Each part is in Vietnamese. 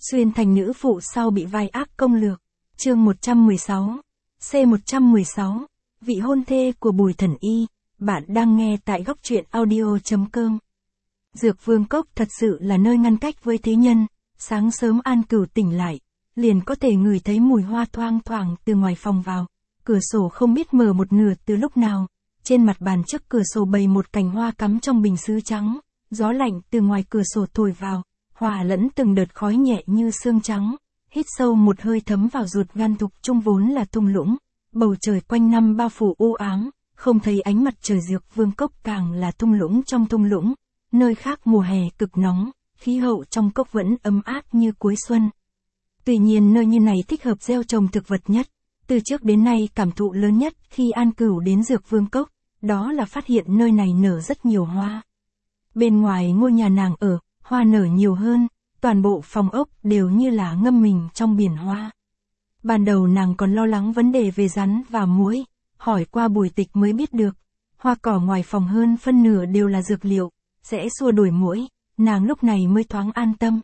Xuyên thành nữ phụ sau bị vai ác công lược. Chương 116. C116. Vị hôn thê của Bùi Thần Y. Bạn đang nghe tại góc truyện audio.com. Dược Vương Cốc thật sự là nơi ngăn cách với thế nhân. Sáng sớm An Cửu tỉnh lại, liền có thể ngửi thấy mùi hoa thoang thoảng từ ngoài phòng vào. Cửa sổ không biết mở một nửa từ lúc nào. Trên mặt bàn trước cửa sổ bày một cành hoa cắm trong bình sứ trắng. Gió lạnh từ ngoài cửa sổ thổi vào, hòa lẫn từng đợt khói nhẹ như sương trắng. Hít sâu một hơi thấm vào ruột gan thục trung vốn là thung lũng. Bầu trời quanh năm bao phủ u ám, không thấy ánh mặt trời. Dược Vương Cốc càng là thung lũng trong thung lũng. Nơi khác mùa hè cực nóng, khí hậu trong cốc vẫn ấm áp như cuối xuân. Tuy nhiên nơi như này thích hợp gieo trồng thực vật nhất. Từ trước đến nay cảm thụ lớn nhất khi An Cửu đến Dược Vương Cốc, đó là phát hiện nơi này nở rất nhiều hoa. Bên ngoài ngôi nhà nàng ở, hoa nở nhiều hơn, toàn bộ phòng ốc đều như là ngâm mình trong biển hoa. Ban đầu nàng còn lo lắng vấn đề về rắn và muỗi, hỏi qua Bùi Tịch mới biết được, hoa cỏ ngoài phòng hơn phân nửa đều là dược liệu, sẽ xua đuổi muỗi, nàng lúc này mới thoáng an tâm.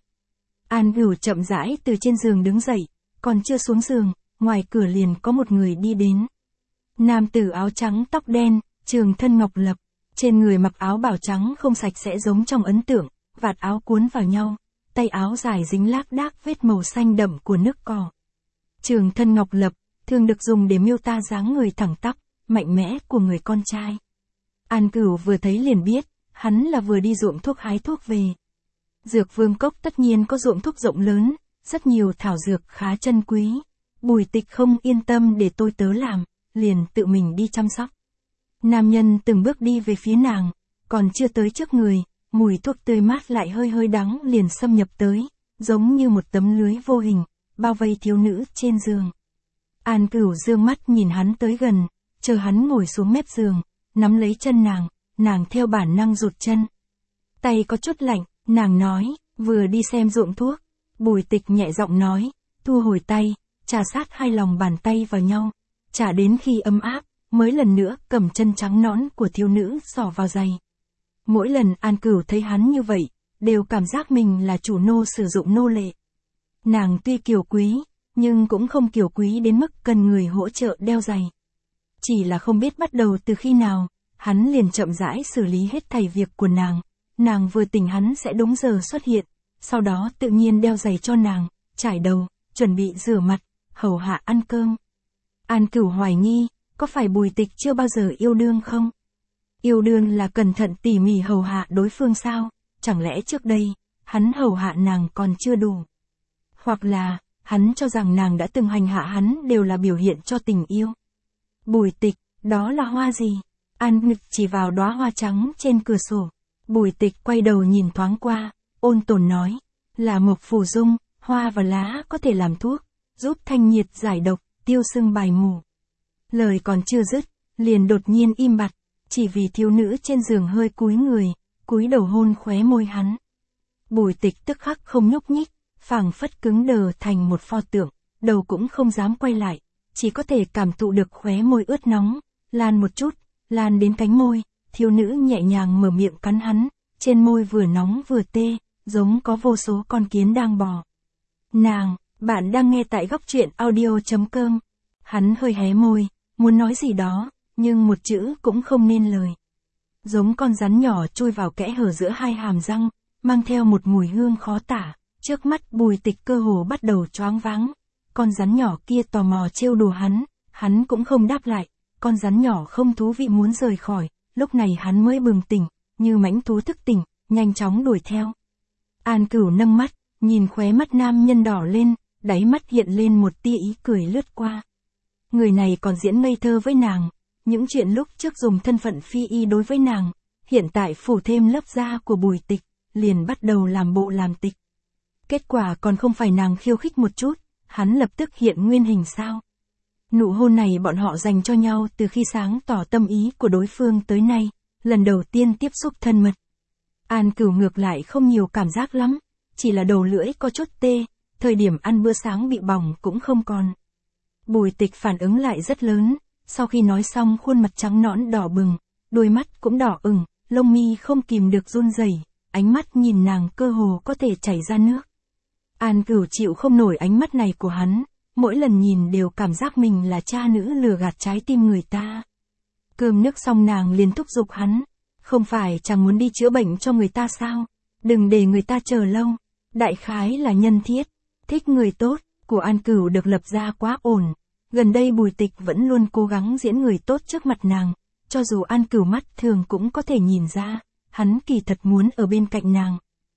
An Cửu chậm rãi từ trên giường đứng dậy, còn chưa xuống giường, ngoài cửa liền có một người đi đến. Nam tử áo trắng tóc đen, trường thân ngọc lập, trên người mặc áo bào trắng không sạch sẽ giống trong ấn tượng, vạt áo cuốn vào nhau, tay áo dài dính lác đác vết màu xanh đậm của nước cỏ. Trường thân ngọc lập, thường được dùng để miêu tả dáng người thẳng tắp, mạnh mẽ của người con trai. An Cửu vừa thấy liền biết, hắn là vừa đi ruộng thuốc hái thuốc về. Dược Vương Cốc tất nhiên có ruộng thuốc rộng lớn, rất nhiều thảo dược khá chân quý. Bùi Tịch không yên tâm để tôi tớ làm, liền tự mình đi chăm sóc. Nam nhân từng bước đi về phía nàng, còn chưa tới trước người, mùi thuốc tươi mát lại hơi hơi đắng liền xâm nhập tới, giống như một tấm lưới vô hình, bao vây thiếu nữ trên giường. An Cửu dương mắt nhìn hắn tới gần, chờ hắn ngồi xuống mép giường, nắm lấy chân nàng theo bản năng rụt chân. Tay có chút lạnh, nàng nói, vừa đi xem ruộng thuốc. Bùi Tịch nhẹ giọng nói, thu hồi tay, trà sát hai lòng bàn tay vào nhau, chả đến khi ấm áp, mới lần nữa cầm chân trắng nõn của thiếu nữ xỏ vào giày. Mỗi lần An Cửu thấy hắn như vậy, đều cảm giác mình là chủ nô sử dụng nô lệ. Nàng tuy kiều quý, nhưng cũng không kiều quý đến mức cần người hỗ trợ đeo giày. Chỉ là không biết bắt đầu từ khi nào, hắn liền chậm rãi xử lý hết thảy việc của nàng. Nàng vừa tỉnh hắn sẽ đúng giờ xuất hiện, sau đó tự nhiên đeo giày cho nàng, trải đầu, chuẩn bị rửa mặt, hầu hạ ăn cơm. An Cửu hoài nghi, có phải Bùi Tịch chưa bao giờ yêu đương không? Yêu đương là cẩn thận tỉ mỉ hầu hạ đối phương sao? Chẳng lẽ trước đây, hắn hầu hạ nàng còn chưa đủ? Hoặc là, hắn cho rằng nàng đã từng hành hạ hắn đều là biểu hiện cho tình yêu. Bùi Tịch, đó là hoa gì? An Ngực chỉ vào đóa hoa trắng trên cửa sổ. Bùi Tịch quay đầu nhìn thoáng qua, ôn tồn nói, là mộc phù dung, hoa và lá có thể làm thuốc, giúp thanh nhiệt giải độc, tiêu sưng bài mù. Lời còn chưa dứt, liền đột nhiên im bặt, chỉ vì thiếu nữ trên giường hơi cúi người, cúi đầu hôn khóe môi hắn. Bùi Tịch tức khắc không nhúc nhích, phảng phất cứng đờ thành một pho tượng, đầu cũng không dám quay lại, chỉ có thể cảm thụ được khóe môi ướt nóng, lan một chút, lan đến cánh môi, thiếu nữ nhẹ nhàng mở miệng cắn hắn, trên môi vừa nóng vừa tê, giống có vô số con kiến đang bò. Bạn đang nghe tại góc truyện audio.com. Hắn hơi hé môi, muốn nói gì đó, nhưng một chữ cũng không nên lời. Giống con rắn nhỏ chui vào kẽ hở giữa hai hàm răng, mang theo một mùi hương khó tả. Trước mắt Bùi Tịch cơ hồ bắt đầu choáng váng. Con rắn nhỏ kia tò mò trêu đùa hắn cũng không đáp lại. Con rắn nhỏ không thú vị muốn rời khỏi, lúc này hắn mới bừng tỉnh, như mãnh thú thức tỉnh, nhanh chóng đuổi theo. An Cửu nâng mắt, nhìn khóe mắt nam nhân đỏ lên, đáy mắt hiện lên một tia ý cười lướt qua. Người này còn diễn ngây thơ với nàng, những chuyện lúc trước dùng thân phận phi y đối với nàng, hiện tại phủ thêm lớp da của Bùi Tịch, liền bắt đầu làm bộ làm tịch. Kết quả còn không phải nàng khiêu khích một chút, hắn lập tức hiện nguyên hình sao. Nụ hôn này bọn họ dành cho nhau từ khi sáng tỏ tâm ý của đối phương tới nay, lần đầu tiên tiếp xúc thân mật. An Cửu ngược lại không nhiều cảm giác lắm, chỉ là đầu lưỡi có chút tê, thời điểm ăn bữa sáng bị bỏng cũng không còn. Bùi Tịch phản ứng lại rất lớn, sau khi nói xong khuôn mặt trắng nõn đỏ bừng, đôi mắt cũng đỏ ửng, lông mi không kìm được run rẩy, ánh mắt nhìn nàng cơ hồ có thể chảy ra nước. An Cửu chịu không nổi ánh mắt này của hắn, mỗi lần nhìn đều cảm giác mình là cha nữ lừa gạt trái tim người ta. Cơm nước xong nàng liền thúc giục hắn, không phải chàng muốn đi chữa bệnh cho người ta sao, đừng để người ta chờ lâu, đại khái là nhân thiết, thích người tốt, của An Cửu được lập ra quá ổn. Gần đây Bùi Tịch vẫn luôn cố gắng diễn người tốt trước mặt nàng, cho dù An Cửu mắt thường cũng có thể nhìn ra, hắn kỳ thật muốn ở bên cạnh nàng.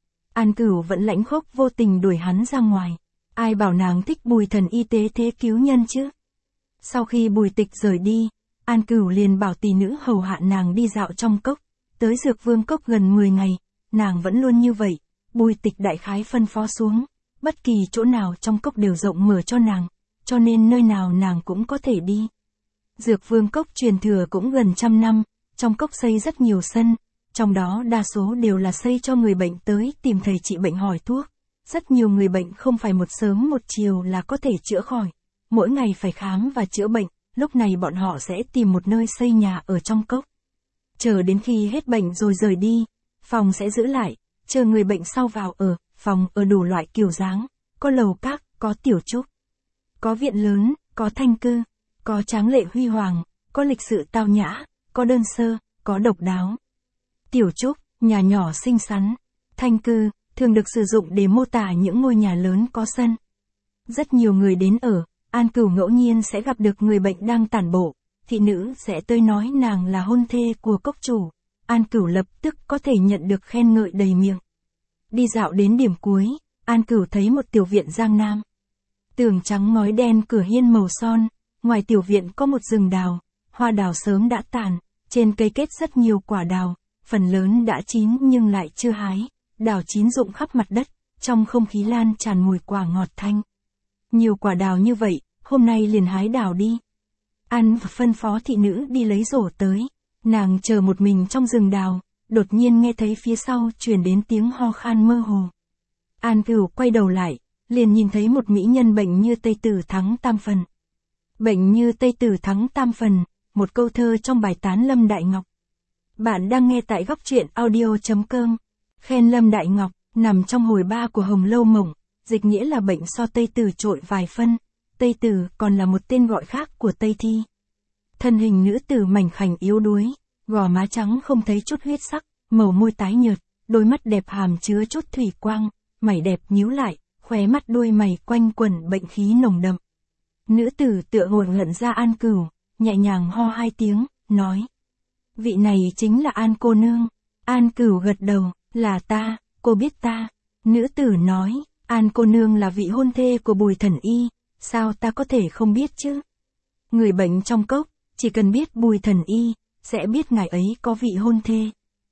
An Cửu vẫn lãnh khốc vô tình đuổi hắn ra ngoài, ai bảo nàng thích Bùi Thần Y tế thế cứu nhân chứ. Sau khi Bùi Tịch rời đi, An Cửu liền bảo tỷ nữ hầu hạ nàng đi dạo trong cốc, tới Dược Vương Cốc gần 10 ngày, nàng vẫn luôn như vậy, Bùi Tịch đại khái phân phó xuống, bất kỳ chỗ nào trong cốc đều rộng mở cho nàng, cho nên nơi nào nàng cũng có thể đi. Dược Vương Cốc truyền thừa cũng gần 100 năm, trong cốc xây rất nhiều sân, trong đó đa số đều là xây cho người bệnh tới tìm thầy trị bệnh hỏi thuốc. Rất nhiều người bệnh không phải một sớm một chiều là có thể chữa khỏi, mỗi ngày phải khám và chữa bệnh, lúc này bọn họ sẽ tìm một nơi xây nhà ở trong cốc. Chờ đến khi hết bệnh rồi rời đi, phòng sẽ giữ lại, chờ người bệnh sau vào ở, phòng ở đủ loại kiểu dáng, có lầu các, có tiểu trúc, có viện lớn, có thanh cư, có tráng lệ huy hoàng, có lịch sự tao nhã, có đơn sơ, có độc đáo. Tiểu trúc, nhà nhỏ xinh xắn, thanh cư, thường được sử dụng để mô tả những ngôi nhà lớn có sân. Rất nhiều người đến ở, An Cửu ngẫu nhiên sẽ gặp được người bệnh đang tản bộ, thị nữ sẽ tới nói nàng là hôn thê của cốc chủ, An Cửu lập tức có thể nhận được khen ngợi đầy miệng. Đi dạo đến điểm cuối, An Cửu thấy một tiểu viện Giang Nam. Tường trắng ngói đen, cửa hiên màu son, ngoài tiểu viện có một rừng đào, hoa đào sớm đã tàn, trên cây kết rất nhiều quả đào, phần lớn đã chín nhưng lại chưa hái, đào chín rụng khắp mặt đất, trong không khí lan tràn mùi quả ngọt thanh. Nhiều quả đào như vậy, hôm nay liền hái đào đi. An phân phó thị nữ đi lấy rổ tới, nàng chờ một mình trong rừng đào, đột nhiên nghe thấy phía sau truyền đến tiếng ho khan mơ hồ. An Cửu quay đầu lại, liền nhìn thấy một mỹ nhân bệnh như Tây Tử thắng tam phần. Bệnh như Tây Tử thắng tam phần, một câu thơ trong bài tán Lâm Đại Ngọc. Bạn đang nghe tại góc truyện audio.com. Khen Lâm Đại Ngọc, nằm trong hồi 3 của Hồng Lâu Mộng, dịch nghĩa là bệnh so Tây Tử trội vài phân. Tây Tử còn là một tên gọi khác của Tây Thi. Thân hình nữ tử mảnh khảnh yếu đuối, gò má trắng không thấy chút huyết sắc, màu môi tái nhợt, đôi mắt đẹp hàm chứa chút thủy quang, mày đẹp nhíu lại, khóe mắt đuôi mày quanh quẩn bệnh khí nồng đậm. Nữ tử tựa hồ nhận ra An Cửu, nhẹ nhàng ho 2 tiếng, nói: "Vị này chính là An cô nương." An Cửu gật đầu: "Là ta, cô biết ta." Nữ tử nói: "An cô nương là vị hôn thê của Bùi Thần Y, sao ta có thể không biết chứ?" Người bệnh trong cốc, chỉ cần biết Bùi Thần Y, sẽ biết ngài ấy có vị hôn thê.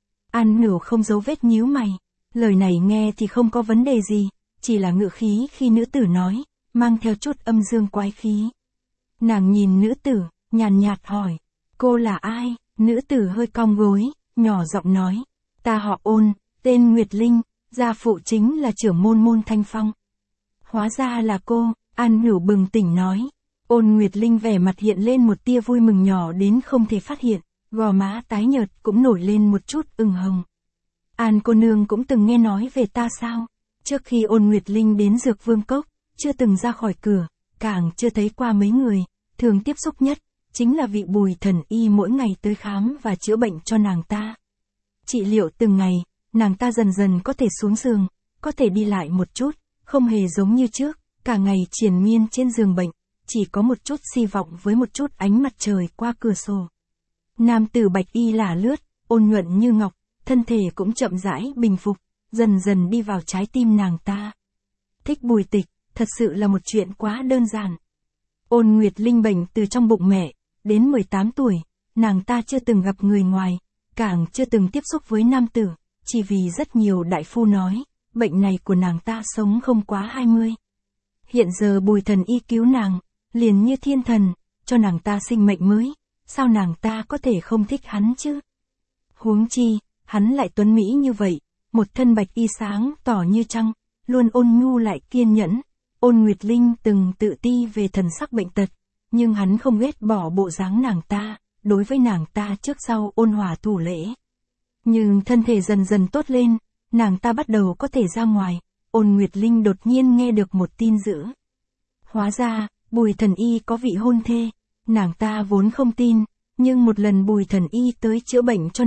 An Cửu không giấu vết nhíu mày, lời này nghe thì không có vấn đề gì, chỉ là ngữ khí khi nữ tử nói, mang theo chút âm dương quái khí. Nàng nhìn nữ tử, nhàn nhạt hỏi: "Cô là ai?" Nữ tử hơi cong gối, nhỏ giọng nói: "Ta họ Ôn, tên Nguyệt Linh, gia phụ chính là trưởng môn Môn Thanh Phong." "Hóa ra là cô." An Cửu bừng tỉnh nói. Ôn Nguyệt Linh vẻ mặt hiện lên một tia vui mừng nhỏ đến không thể phát hiện, gò má tái nhợt cũng nổi lên một chút ửng hồng. "An cô nương cũng từng nghe nói về ta sao?" Trước khi Ôn Nguyệt Linh đến Dược Vương Cốc, chưa từng ra khỏi cửa, càng chưa thấy qua mấy người, thường tiếp xúc nhất, chính là vị Bùi Thần Y mỗi ngày tới khám và chữa bệnh cho nàng ta. Trị liệu từng ngày, nàng ta dần dần có thể xuống giường, có thể đi lại một chút, không hề giống như trước, cả ngày triền miên trên giường bệnh, chỉ có một chút hy vọng với một chút ánh mặt trời qua cửa sổ. Nam tử bạch y lả lướt, ôn nhuận như ngọc, thân thể cũng chậm rãi bình phục, dần dần đi vào trái tim nàng ta. Thích Bùi Tịch, thật sự là một chuyện quá đơn giản. Ôn Nguyệt Linh bệnh từ trong bụng mẹ, đến 18 tuổi, nàng ta chưa từng gặp người ngoài, càng chưa từng tiếp xúc với nam tử, chỉ vì rất nhiều đại phu nói, bệnh này của nàng ta sống không quá 20. Hiện giờ Bùi Thần Y cứu nàng, liền như thiên thần, cho nàng ta sinh mệnh mới, sao nàng ta có thể không thích hắn chứ? Huống chi, hắn lại tuấn mỹ như vậy, một thân bạch y sáng tỏ như trăng, luôn ôn nhu lại kiên nhẫn. Ôn Nguyệt Linh từng tự ti về thần sắc bệnh tật, nhưng hắn không ghét bỏ bộ dáng nàng ta, đối với nàng ta trước sau ôn hòa thủ lễ. Nhưng thân thể dần dần tốt lên, nàng ta bắt đầu có thể ra ngoài, Ôn Nguyệt Linh đột nhiên nghe được một tin dữ. Hóa ra, Bùi Thần Y có vị hôn thê. Nàng ta vốn không tin, nhưng một lần Bùi Thần Y tới chữa bệnh cho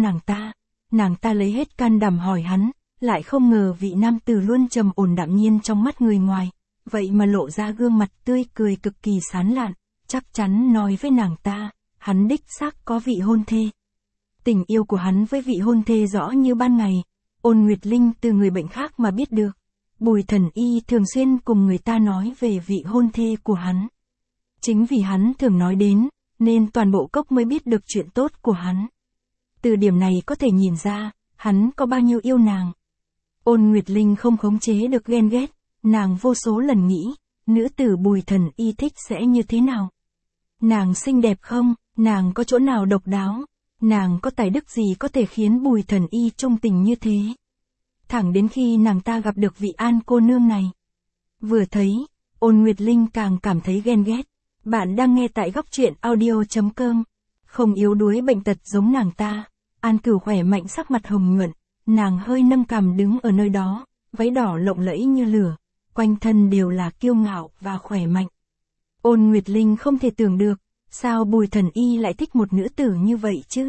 nàng ta lấy hết can đảm hỏi hắn, lại không ngờ vị nam tử luôn trầm ổn đạm nhiên trong mắt người ngoài, vậy mà lộ ra gương mặt tươi cười cực kỳ sán lạn, chắc chắn nói với nàng ta, hắn đích xác có vị hôn thê. Tình yêu của hắn với vị hôn thê rõ như ban ngày, Ôn Nguyệt Linh từ người bệnh khác mà biết được. Bùi Thần Y thường xuyên cùng người ta nói về vị hôn thê của hắn. Chính vì hắn thường nói đến, nên toàn bộ cốc mới biết được chuyện tốt của hắn. Từ điểm này có thể nhìn ra, hắn có bao nhiêu yêu nàng. Ôn Nguyệt Linh không khống chế được ghen ghét, nàng vô số lần nghĩ, nữ tử Bùi Thần Y thích sẽ như thế nào. Nàng xinh đẹp không, nàng có chỗ nào độc đáo, nàng có tài đức gì có thể khiến Bùi Thần Y trung tình như thế. Thẳng đến khi nàng ta gặp được vị An cô nương này. Vừa thấy, Ôn Nguyệt Linh càng cảm thấy ghen ghét. Bạn đang nghe tại góc truyện audio.com. Không yếu đuối bệnh tật giống nàng ta. An Cửu khỏe mạnh sắc mặt hồng nhuận, nàng hơi nâng cằm đứng ở nơi đó, váy đỏ lộng lẫy như lửa, quanh thân đều là kiêu ngạo và khỏe mạnh. Ôn Nguyệt Linh không thể tưởng được, sao Bùi Thần Y lại thích một nữ tử như vậy chứ?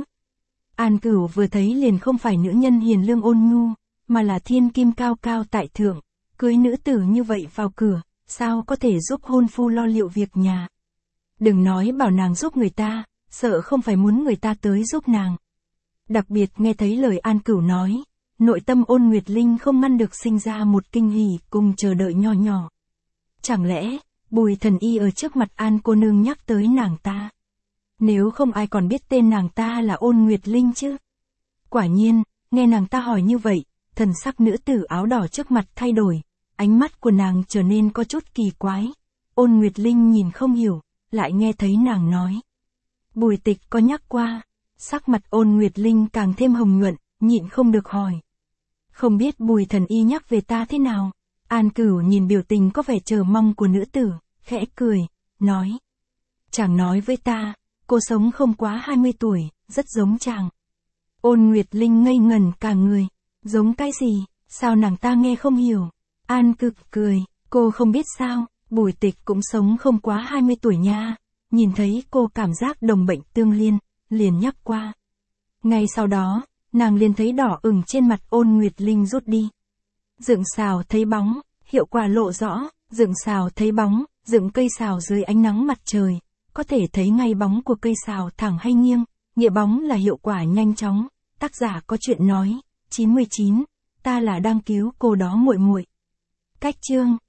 An Cửu vừa thấy liền không phải nữ nhân hiền lương ôn nhu, mà là thiên kim cao cao tại thượng, cưới nữ tử như vậy vào cửa, sao có thể giúp hôn phu lo liệu việc nhà. Đừng nói bảo nàng giúp người ta, sợ không phải muốn người ta tới giúp nàng. Đặc biệt nghe thấy lời An Cửu nói, nội tâm Ôn Nguyệt Linh không ngăn được sinh ra một kinh hỉ cùng chờ đợi nho nhỏ. Chẳng lẽ, Bùi Thần Y ở trước mặt An cô nương nhắc tới nàng ta? Nếu không ai còn biết tên nàng ta là Ôn Nguyệt Linh chứ? Quả nhiên, nghe nàng ta hỏi như vậy, thần sắc nữ tử áo đỏ trước mặt thay đổi, ánh mắt của nàng trở nên có chút kỳ quái. Ôn Nguyệt Linh nhìn không hiểu, lại nghe thấy nàng nói. Bùi Tịch có nhắc qua, sắc mặt Ôn Nguyệt Linh càng thêm hồng nhuận, nhịn không được hỏi. Không biết Bùi Thần Y nhắc về ta thế nào? An Cửu nhìn biểu tình có vẻ chờ mong của nữ tử, khẽ cười, nói. Chàng nói với ta, cô sống không quá 20 tuổi, rất giống chàng. Ôn Nguyệt Linh ngây ngẩn cả người. Giống cái gì, sao nàng ta nghe không hiểu? An Cực cười, cô không biết sao, Bùi Tịch cũng sống không quá 20 tuổi nha. Nhìn thấy cô cảm giác đồng bệnh tương liên, liền nhắc qua. Ngay sau đó, nàng liền thấy đỏ ửng trên mặt Ôn Nguyệt Linh rút đi. Dựng xào thấy bóng, hiệu quả lộ rõ, dựng xào thấy bóng, dựng cây xào dưới ánh nắng mặt trời, có thể thấy ngay bóng của cây xào thẳng hay nghiêng, nghĩa bóng là hiệu quả nhanh chóng. Tác giả có chuyện nói, 99, ta là đang cứu cô đó muội muội. Cách chương